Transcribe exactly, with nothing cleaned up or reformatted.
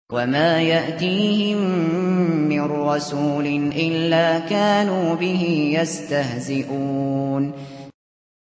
وما يأتيهم من رسول إلا كانوا به يستهزئون